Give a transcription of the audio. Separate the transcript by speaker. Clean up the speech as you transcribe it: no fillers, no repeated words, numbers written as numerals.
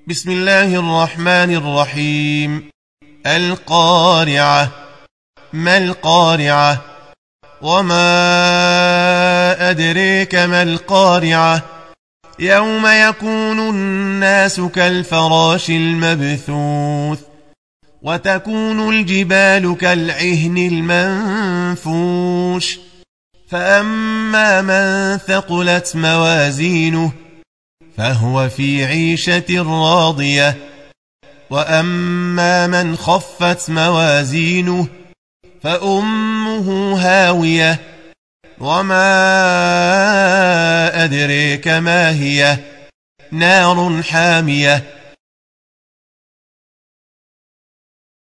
Speaker 1: بسم الله الرحمن الرحيم. القارعة. ما القارعة؟ وما أدريك ما القارعة؟ يوم يكون الناس كالفراش المبثوث وتكون الجبال كالعهن المنفوش فأما من ثقلت موازينه فهو في عيشة راضية وأما من خفت موازينه فأمه هاوية وما أدريك ما هي نار حامية